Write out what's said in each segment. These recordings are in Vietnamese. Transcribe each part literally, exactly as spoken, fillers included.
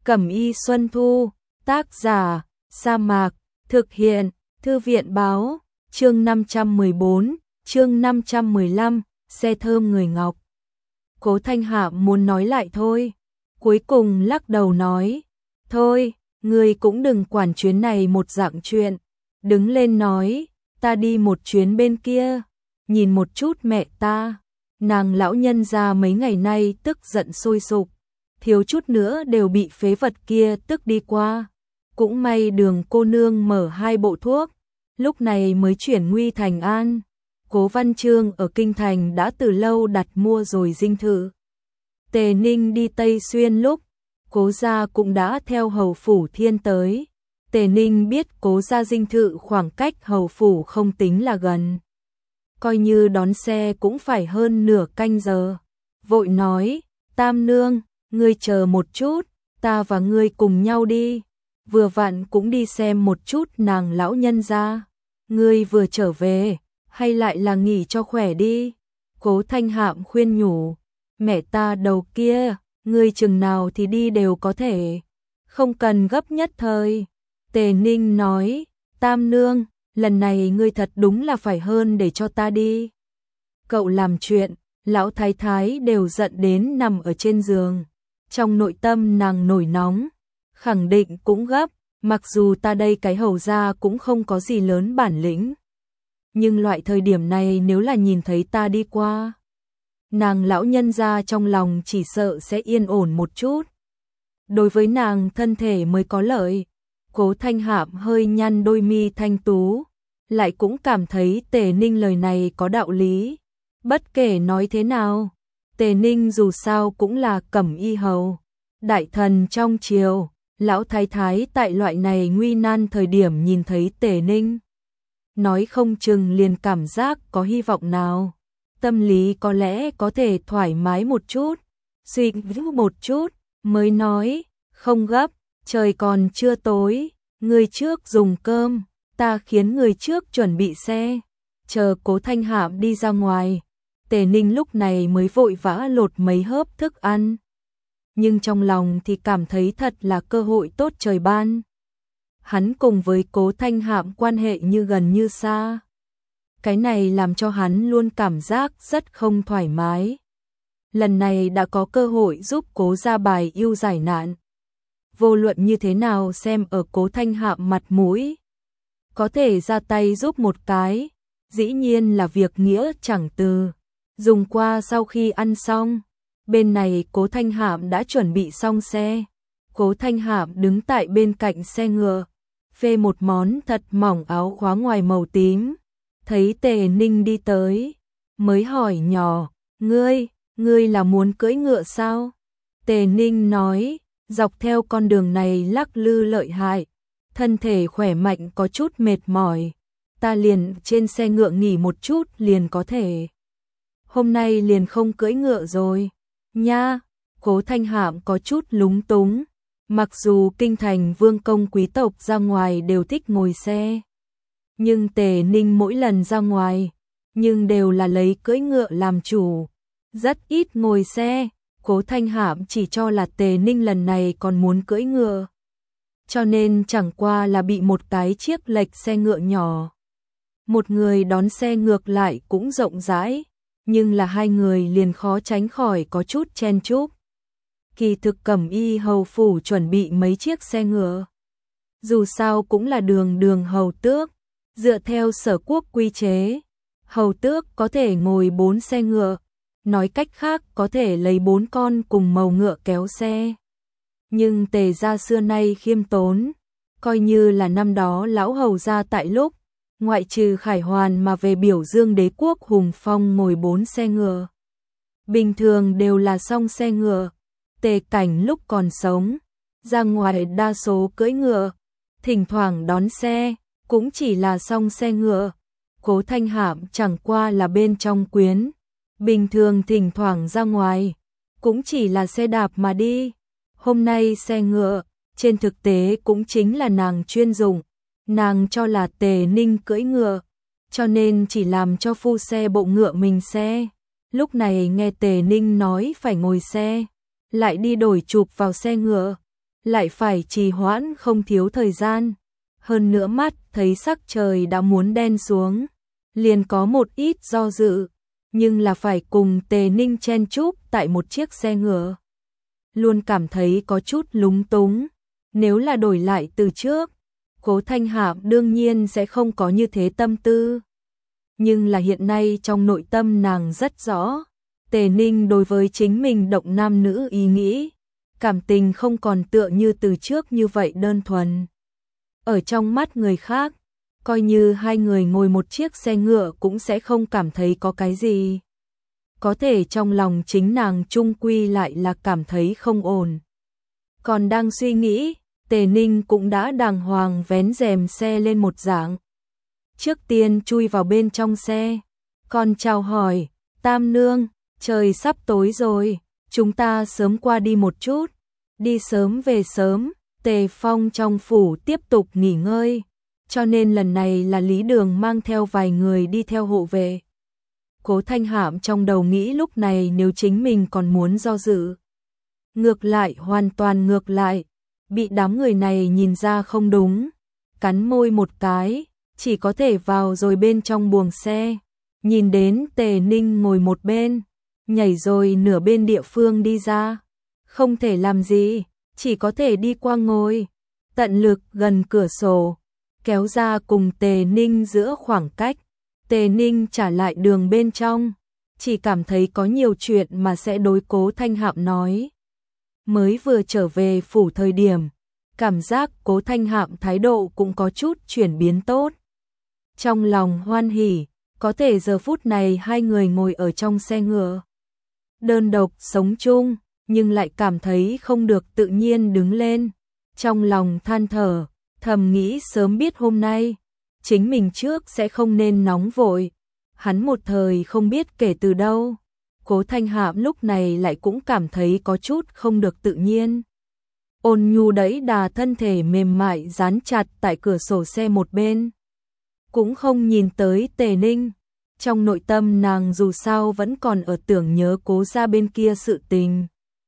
Cẩm y Xuân Thu, tác giả, Sa Mạc, thực hiện, Thư viện báo, chương năm trăm mười bốn, chương năm trăm mười lăm, xe thơm người Ngọc. Cố Thanh Hạm muốn nói lại thôi, cuối cùng lắc đầu nói, thôi, ngươi cũng đừng quản chuyến này một dạng chuyện, đứng lên nói, ta đi một chuyến bên kia, nhìn một chút mẹ ta, nàng lão nhân gia mấy ngày nay tức giận sôi sục, thiếu chút nữa đều bị phế vật kia tức đi qua. Cũng may Đường cô nương mở hai bộ thuốc, lúc này mới chuyển nguy thành an. Cố Văn Chương ở Kinh Thành đã từ lâu đặt mua rồi dinh thự. Tề Ninh đi Tây Xuyên lúc, Cố gia cũng đã theo hầu phủ Thiên tới. Tề Ninh biết Cố gia dinh thự khoảng cách hầu phủ không tính là gần. Coi như đón xe cũng phải hơn nửa canh giờ. Vội nói, Tam Nương, ngươi chờ một chút, ta và ngươi cùng nhau đi. Vừa vặn cũng đi xem một chút nàng lão nhân gia. Ngươi vừa trở về, hay lại là nghỉ cho khỏe đi. Cố Thanh Hạm khuyên nhủ, mẹ ta đầu kia, ngươi chừng nào thì đi đều có thể, không cần gấp nhất thời. Tề Ninh nói, Tam Nương, lần này ngươi thật đúng là phải hơn để cho ta đi. Cậu làm chuyện, lão thái thái đều giận đến nằm ở trên giường. Trong nội tâm nàng nổi nóng, khẳng định cũng gấp, mặc dù ta đây cái hầu gia cũng không có gì lớn bản lĩnh. Nhưng loại thời điểm này nếu là nhìn thấy ta đi qua, nàng lão nhân gia trong lòng chỉ sợ sẽ yên ổn một chút. Đối với nàng thân thể mới có lợi. Cố Thanh Hạm hơi nhăn đôi mi thanh tú, lại cũng cảm thấy Tề Ninh lời này có đạo lý. Bất kể nói thế nào, Tề Ninh dù sao cũng là Cẩm y hầu, đại thần trong triều, lão thái thái tại loại này nguy nan thời điểm nhìn thấy Tề Ninh, nói không chừng liền cảm giác có hy vọng nào, tâm lý có lẽ có thể thoải mái một chút, suy nghĩ một chút, mới nói, không gấp, trời còn chưa tối, người trước dùng cơm, ta khiến người trước chuẩn bị xe. Chờ Cố Thanh Hạm đi ra ngoài, Tề Ninh lúc này mới vội vã lột mấy hớp thức ăn. Nhưng trong lòng thì cảm thấy thật là cơ hội tốt trời ban. Hắn cùng với Cố Thanh Hạm quan hệ như gần như xa. Cái này làm cho hắn luôn cảm giác rất không thoải mái. Lần này đã có cơ hội giúp Cố gia bài yêu giải nạn. Vô luận như thế nào xem ở Cố Thanh Hạm mặt mũi, có thể ra tay giúp một cái, dĩ nhiên là việc nghĩa chẳng từ. Dùng qua sau khi ăn xong, bên này Cố Thanh Hạm đã chuẩn bị xong xe. Cố Thanh Hạm đứng tại bên cạnh xe ngựa, phê một món thật mỏng áo khóa ngoài màu tím. Thấy Tề Ninh đi tới, mới hỏi nhỏ, ngươi, ngươi là muốn cưỡi ngựa sao? Tề Ninh nói, dọc theo con đường này lắc lư lợi hại, thân thể khỏe mạnh có chút mệt mỏi, ta liền trên xe ngựa nghỉ một chút liền có thể. Hôm nay liền không cưỡi ngựa rồi, nha. Cố Thanh Hạm có chút lúng túng, mặc dù kinh thành vương công quý tộc ra ngoài đều thích ngồi xe, nhưng Tề Ninh mỗi lần ra ngoài, nhưng đều là lấy cưỡi ngựa làm chủ, rất ít ngồi xe. Cố Thanh Hạm chỉ cho là Tề Ninh lần này còn muốn cưỡi ngựa, cho nên chẳng qua là bị một cái chiếc lệch xe ngựa nhỏ. Một người đón xe ngược lại cũng rộng rãi, nhưng là hai người liền khó tránh khỏi có chút chen chúc. Kỳ thực Cẩm y hầu phủ chuẩn bị mấy chiếc xe ngựa. Dù sao cũng là đường đường hầu tước, dựa theo sở quốc quy chế, hầu tước có thể ngồi bốn xe ngựa, nói cách khác có thể lấy bốn con cùng màu ngựa kéo xe. Nhưng Tề gia xưa nay khiêm tốn, coi như là năm đó lão hầu gia tại lúc, ngoại trừ Khải Hoàn mà về biểu dương đế quốc hùng phong ngồi bốn xe ngựa. Bình thường đều là song xe ngựa. Tề Cảnh lúc còn sống, ra ngoài đa số cưỡi ngựa, thỉnh thoảng đón xe, cũng chỉ là song xe ngựa. Cố Thanh Hạm chẳng qua là bên trong quyến, bình thường thỉnh thoảng ra ngoài, cũng chỉ là xe đạp mà đi. Hôm nay xe ngựa, trên thực tế cũng chính là nàng chuyên dụng, nàng cho là Tề Ninh cưỡi ngựa, cho nên chỉ làm cho phu xe bộ ngựa mình xe. Lúc này nghe Tề Ninh nói phải ngồi xe, lại đi đổi chụp vào xe ngựa, lại phải trì hoãn không thiếu thời gian. Hơn nữa mắt thấy sắc trời đã muốn đen xuống, liền có một ít do dự, nhưng là phải cùng Tề Ninh chen chúc tại một chiếc xe ngựa. Luôn cảm thấy có chút lúng túng, nếu là đổi lại từ trước, Cố Thanh Hạm đương nhiên sẽ không có như thế tâm tư. Nhưng là hiện nay trong nội tâm nàng rất rõ, Tề Ninh đối với chính mình động nam nữ ý nghĩ, cảm tình không còn tựa như từ trước như vậy đơn thuần. Ở trong mắt người khác, coi như hai người ngồi một chiếc xe ngựa cũng sẽ không cảm thấy có cái gì. Có thể trong lòng chính nàng chung quy lại là cảm thấy không ổn. Còn đang suy nghĩ, Tề Ninh cũng đã đàng hoàng vén rèm xe lên một dạng. Trước tiên chui vào bên trong xe, còn chào hỏi, Tam Nương, trời sắp tối rồi, chúng ta sớm qua đi một chút, đi sớm về sớm. Tề Phong trong phủ tiếp tục nghỉ ngơi, cho nên lần này là Lý Đường mang theo vài người đi theo hộ vệ. Cố Thanh Hạm trong đầu nghĩ lúc này nếu chính mình còn muốn do dự. Ngược lại, hoàn toàn ngược lại, bị đám người này nhìn ra không đúng, cắn môi một cái, chỉ có thể vào rồi bên trong buồng xe, nhìn đến Tề Ninh ngồi một bên, nhảy rồi nửa bên địa phương đi ra, không thể làm gì, chỉ có thể đi qua ngồi, tận lực gần cửa sổ, kéo ra cùng Tề Ninh giữa khoảng cách. Tề Ninh trả lại đường bên trong, chỉ cảm thấy có nhiều chuyện mà sẽ đối Cố Thanh Hạm nói. Mới vừa trở về phủ thời điểm, cảm giác Cố Thanh Hạm thái độ cũng có chút chuyển biến tốt. Trong lòng hoan hỉ, có thể giờ phút này hai người ngồi ở trong xe ngựa. Đơn độc sống chung, nhưng lại cảm thấy không được tự nhiên đứng lên. Trong lòng than thở, thầm nghĩ sớm biết hôm nay, chính mình trước sẽ không nên nóng vội. Hắn một thời không biết kể từ đâu. Cố Thanh Hạm lúc này lại cũng cảm thấy có chút không được tự nhiên. Ôn nhu đẩy đà thân thể mềm mại dán chặt tại cửa sổ xe một bên. Cũng không nhìn tới Tề Ninh. Trong nội tâm nàng dù sao vẫn còn ở tưởng nhớ Cố gia bên kia sự tình.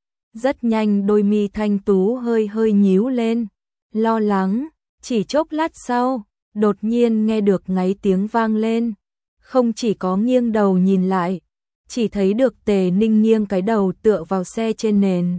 Rất nhanh đôi mi thanh tú hơi hơi nhíu lên. Lo lắng, chỉ chốc lát sau, đột nhiên nghe được ngáy tiếng vang lên. Không chỉ có nghiêng đầu nhìn lại, chỉ thấy được Tề Ninh nghiêng cái đầu tựa vào xe trên nền.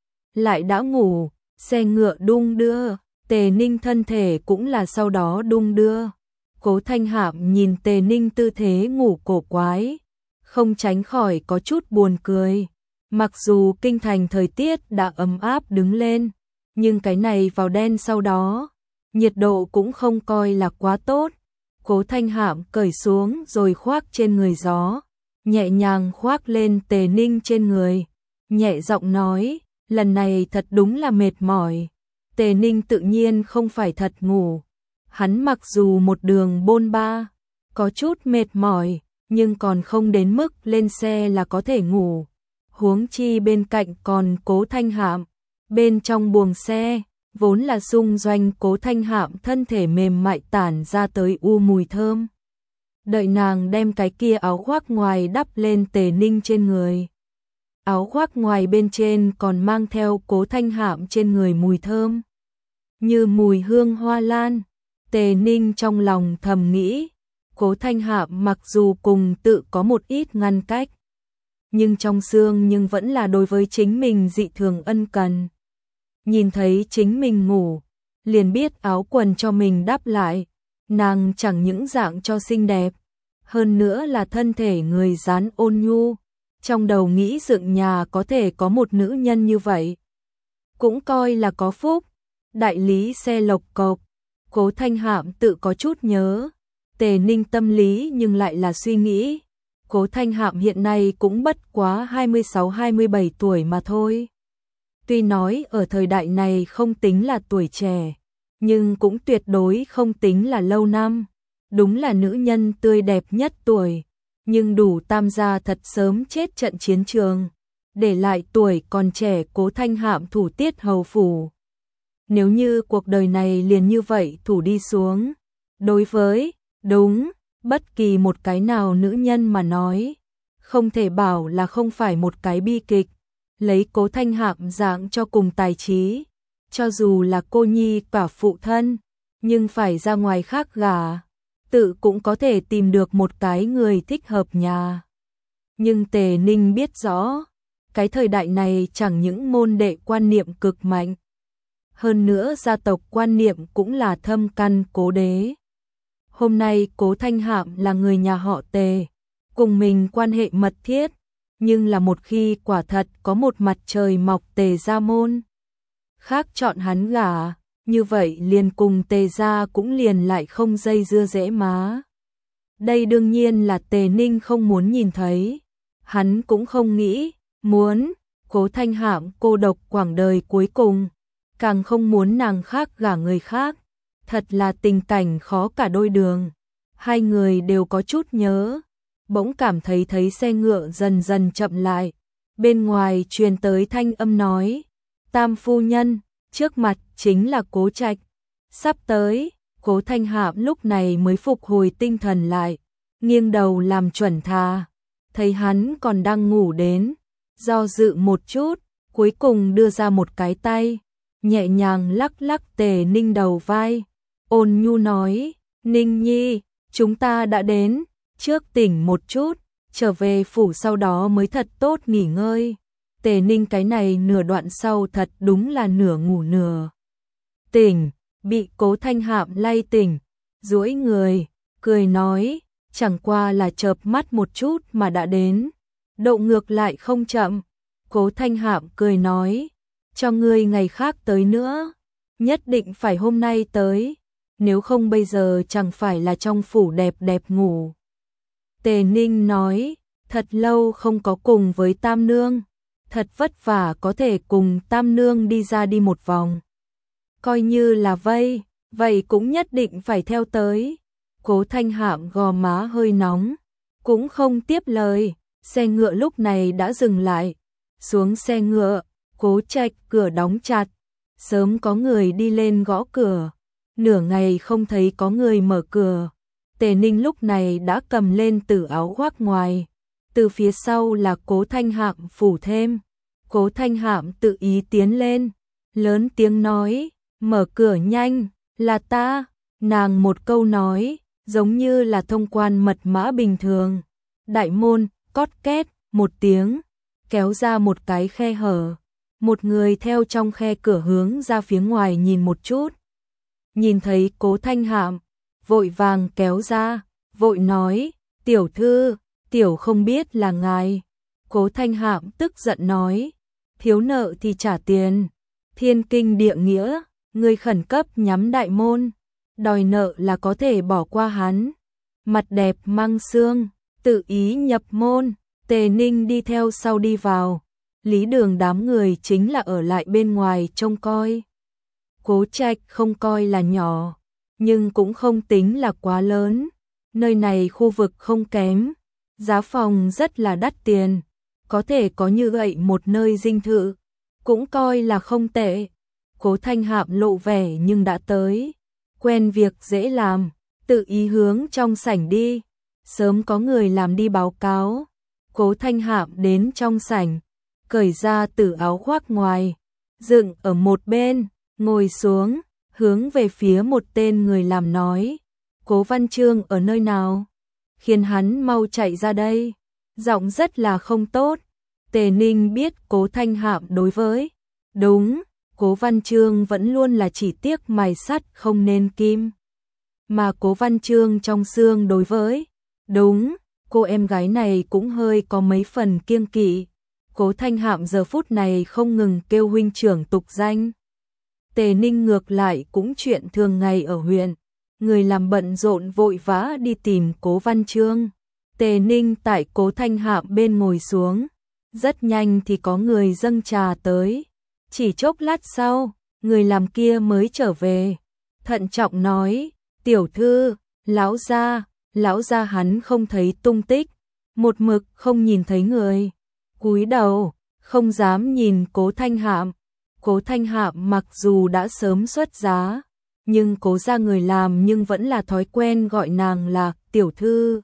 Lại đã ngủ, xe ngựa đung đưa, Tề Ninh thân thể cũng là sau đó đung đưa. Cố Thanh Hạm nhìn Tề Ninh tư thế ngủ cổ quái, không tránh khỏi có chút buồn cười. Mặc dù kinh thành thời tiết đã ấm áp đứng lên, nhưng cái này vào đen sau đó, nhiệt độ cũng không coi là quá tốt. Cố Thanh Hạm cởi xuống rồi khoác trên người gió, nhẹ nhàng khoác lên Tề Ninh trên người, nhẹ giọng nói, lần này thật đúng là mệt mỏi. Tề Ninh tự nhiên không phải thật ngủ, hắn mặc dù một đường bôn ba, có chút mệt mỏi, nhưng còn không đến mức lên xe là có thể ngủ. Huống chi bên cạnh còn Cố Thanh Hạm, bên trong buồng xe, vốn là xung doanh Cố Thanh Hạm thân thể mềm mại tản ra tới u mùi thơm. Đợi nàng đem cái kia áo khoác ngoài đắp lên Tề Ninh trên người. Áo khoác ngoài bên trên còn mang theo Cố Thanh Hạm trên người mùi thơm, như mùi hương hoa lan. Tề Ninh trong lòng thầm nghĩ, Cố Thanh Hạm mặc dù cùng tự có một ít ngăn cách, nhưng trong xương nhưng vẫn là đối với chính mình dị thường ân cần. Nhìn thấy chính mình ngủ, liền biết áo quần cho mình đắp lại, nàng chẳng những dạng cho xinh đẹp, hơn nữa là thân thể người dán ôn nhu, trong đầu nghĩ dựng nhà có thể có một nữ nhân như vậy, cũng coi là có phúc. Đại lý xe lộc cộc, Cố Thanh Hạm tự có chút nhớ, Tề Ninh tâm lý nhưng lại là suy nghĩ, Cố Thanh Hạm hiện nay cũng bất quá hai mươi sáu hai mươi bảy tuổi mà thôi. Tuy nói ở thời đại này không tính là tuổi trẻ, nhưng cũng tuyệt đối không tính là lâu năm. Đúng là nữ nhân tươi đẹp nhất tuổi, nhưng đủ tam gia thật sớm chết trận chiến trường, để lại tuổi còn trẻ Cố Thanh Hạm thủ tiết hầu phủ. Nếu như cuộc đời này liền như vậy thủ đi xuống, đối với, đúng, bất kỳ một cái nào nữ nhân mà nói, không thể bảo là không phải một cái bi kịch. Lấy Cố Thanh Hạm dạng cho cùng tài trí, cho dù là cô nhi cả phụ thân, nhưng phải ra ngoài khác gả, tự cũng có thể tìm được một cái người thích hợp nhà. Nhưng Tề Ninh biết rõ, cái thời đại này chẳng những môn đệ quan niệm cực mạnh, hơn nữa gia tộc quan niệm cũng là thâm căn cố đế. Hôm nay Cố Thanh Hạm là người nhà họ Tề, cùng mình quan hệ mật thiết, nhưng là một khi quả thật có một mặt trời mọc Tề gia môn khác chọn hắn gả, như vậy liền cùng Tề gia cũng liền lại không dây dưa dễ má. Đây đương nhiên là Tề Ninh không muốn nhìn thấy, hắn cũng không nghĩ, muốn Cố Thanh Hạm cô độc quãng đời cuối cùng, càng không muốn nàng khác gả người khác, thật là tình cảnh khó cả đôi đường. Hai người đều có chút nhớ, bỗng cảm thấy thấy xe ngựa dần dần chậm lại, bên ngoài truyền tới thanh âm nói, Tam phu nhân, trước mặt chính là Cố Trạch, sắp tới. Cố Thanh Hạm lúc này mới phục hồi tinh thần lại, nghiêng đầu làm chuẩn thà, thấy hắn còn đang ngủ đến, do dự một chút, cuối cùng đưa ra một cái tay, nhẹ nhàng lắc lắc Tề Ninh đầu vai, ôn nhu nói, Ninh nhi, chúng ta đã đến, trước tỉnh một chút, trở về phủ sau đó mới thật tốt nghỉ ngơi. Tề Ninh cái này nửa đoạn sau thật đúng là nửa ngủ nửa tỉnh, bị Cố Thanh Hạm lay tỉnh, duỗi người, cười nói, chẳng qua là chợp mắt một chút mà đã đến, độ ngược lại không chậm. Cố Thanh Hạm cười nói, cho ngươi ngày khác tới nữa, nhất định phải hôm nay tới, nếu không bây giờ chẳng phải là trong phủ đẹp đẹp ngủ. Tề Ninh nói, thật lâu không có cùng với Tam Nương, thật vất vả có thể cùng Tam Nương đi ra đi một vòng. Coi như là vây, vậy cũng nhất định phải theo tới. Cố Thanh Hạm gò má hơi nóng, cũng không tiếp lời, xe ngựa lúc này đã dừng lại. Xuống xe ngựa, Cố Trạch cửa đóng chặt, sớm có người đi lên gõ cửa, nửa ngày không thấy có người mở cửa. Tề Ninh lúc này đã cầm lên từ áo khoác ngoài, từ phía sau là Cố Thanh Hạm phủ thêm. Cố Thanh Hạm tự ý tiến lên, lớn tiếng nói, mở cửa nhanh, là ta. Nàng một câu nói, giống như là thông quan mật mã bình thường. Đại môn, cót két, một tiếng, kéo ra một cái khe hở. Một người theo trong khe cửa hướng ra phía ngoài nhìn một chút. Nhìn thấy Cố Thanh Hạm, vội vàng kéo ra, vội nói, tiểu thư, tiểu không biết là ngài. Cố Thanh Hạm tức giận nói, thiếu nợ thì trả tiền, thiên kinh địa nghĩa, người khẩn cấp nhắm đại môn, đòi nợ là có thể bỏ qua hắn. Mặt đẹp mang xương, tự ý nhập môn. Tề Ninh đi theo sau đi vào, lý đường đám người chính là ở lại bên ngoài trông coi. Cố Trạch không coi là nhỏ, nhưng cũng không tính là quá lớn. Nơi này khu vực không kém, giá phòng rất là đắt tiền, có thể có như vậy một nơi dinh thự, cũng coi là không tệ. Cố Thanh Hạm lộ vẻ nhưng đã tới, quen việc dễ làm, tự ý hướng trong sảnh đi, sớm có người làm đi báo cáo. Cố Thanh Hạm đến trong sảnh, cởi ra từ áo khoác ngoài, dựng ở một bên, ngồi xuống, hướng về phía một tên người làm nói, Cố Văn Chương ở nơi nào? Khiến hắn mau chạy ra đây. Giọng rất là không tốt. Tề Ninh biết Cố Thanh Hạm đối với, đúng, Cố Văn Chương vẫn luôn là chỉ tiếc mài sắt không nên kim. Mà Cố Văn Chương trong xương đối với, đúng, cô em gái này cũng hơi có mấy phần kiêng kỵ. Cố Thanh Hạm giờ phút này không ngừng kêu huynh trưởng tục danh. Tề Ninh ngược lại cũng chuyện thường ngày ở huyện, người làm bận rộn vội vã đi tìm Cố Văn Chương. Tề Ninh tại Cố Thanh Hạm bên ngồi xuống, rất nhanh thì có người dâng trà tới. Chỉ chốc lát sau, người làm kia mới trở về, thận trọng nói, tiểu thư, lão gia, lão gia hắn không thấy tung tích, một mực không nhìn thấy người. Cúi đầu, không dám nhìn Cố Thanh Hạm. Cố Thanh Hạm mặc dù đã sớm xuất giá, nhưng Cố gia người làm nhưng vẫn là thói quen gọi nàng là tiểu thư.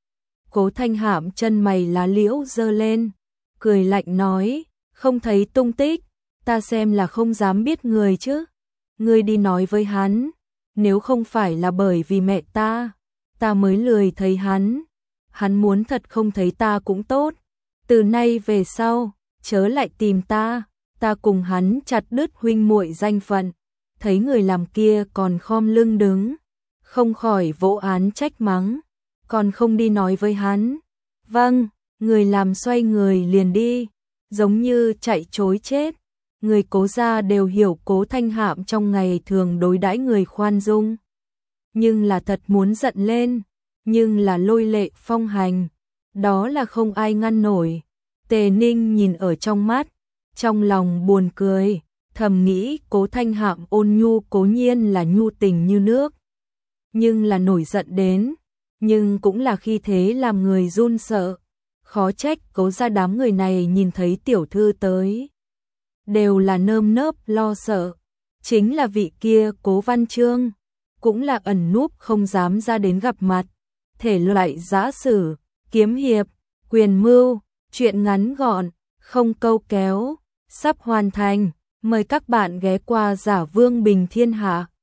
Cố Thanh Hạm chân mày lá liễu giơ lên, cười lạnh nói, không thấy tung tích, ta xem là không dám biết người chứ. Ngươi đi nói với hắn, nếu không phải là bởi vì mẹ ta, ta mới lười thấy hắn. Hắn muốn thật không thấy ta cũng tốt. Từ nay về sau, chớ lại tìm ta, ta cùng hắn chặt đứt huynh muội danh phận. Thấy người làm kia còn khom lưng đứng, không khỏi vỗ án trách mắng, còn không đi nói với hắn. Vâng, người làm xoay người liền đi, giống như chạy trối chết. Người Cố gia đều hiểu Cố Thanh Hạm trong ngày thường đối đãi người khoan dung, nhưng là thật muốn giận lên, nhưng là lôi lệ phong hành, đó là không ai ngăn nổi. Tề Ninh nhìn ở trong mắt, trong lòng buồn cười, thầm nghĩ Cố Thanh Hạm ôn nhu cố nhiên là nhu tình như nước, nhưng là nổi giận đến, nhưng cũng là khi thế làm người run sợ. Khó trách Cố gia đám người này nhìn thấy tiểu thư tới, đều là nơm nớp lo sợ. Chính là vị kia Cố Văn Chương, cũng là ẩn núp không dám ra đến gặp mặt. Thể loại giã sử, kiếm hiệp, quyền mưu, truyện ngắn gọn, không câu kéo, sắp hoàn thành. Mời các bạn ghé qua Giả Vương Bình Thiên Hạ.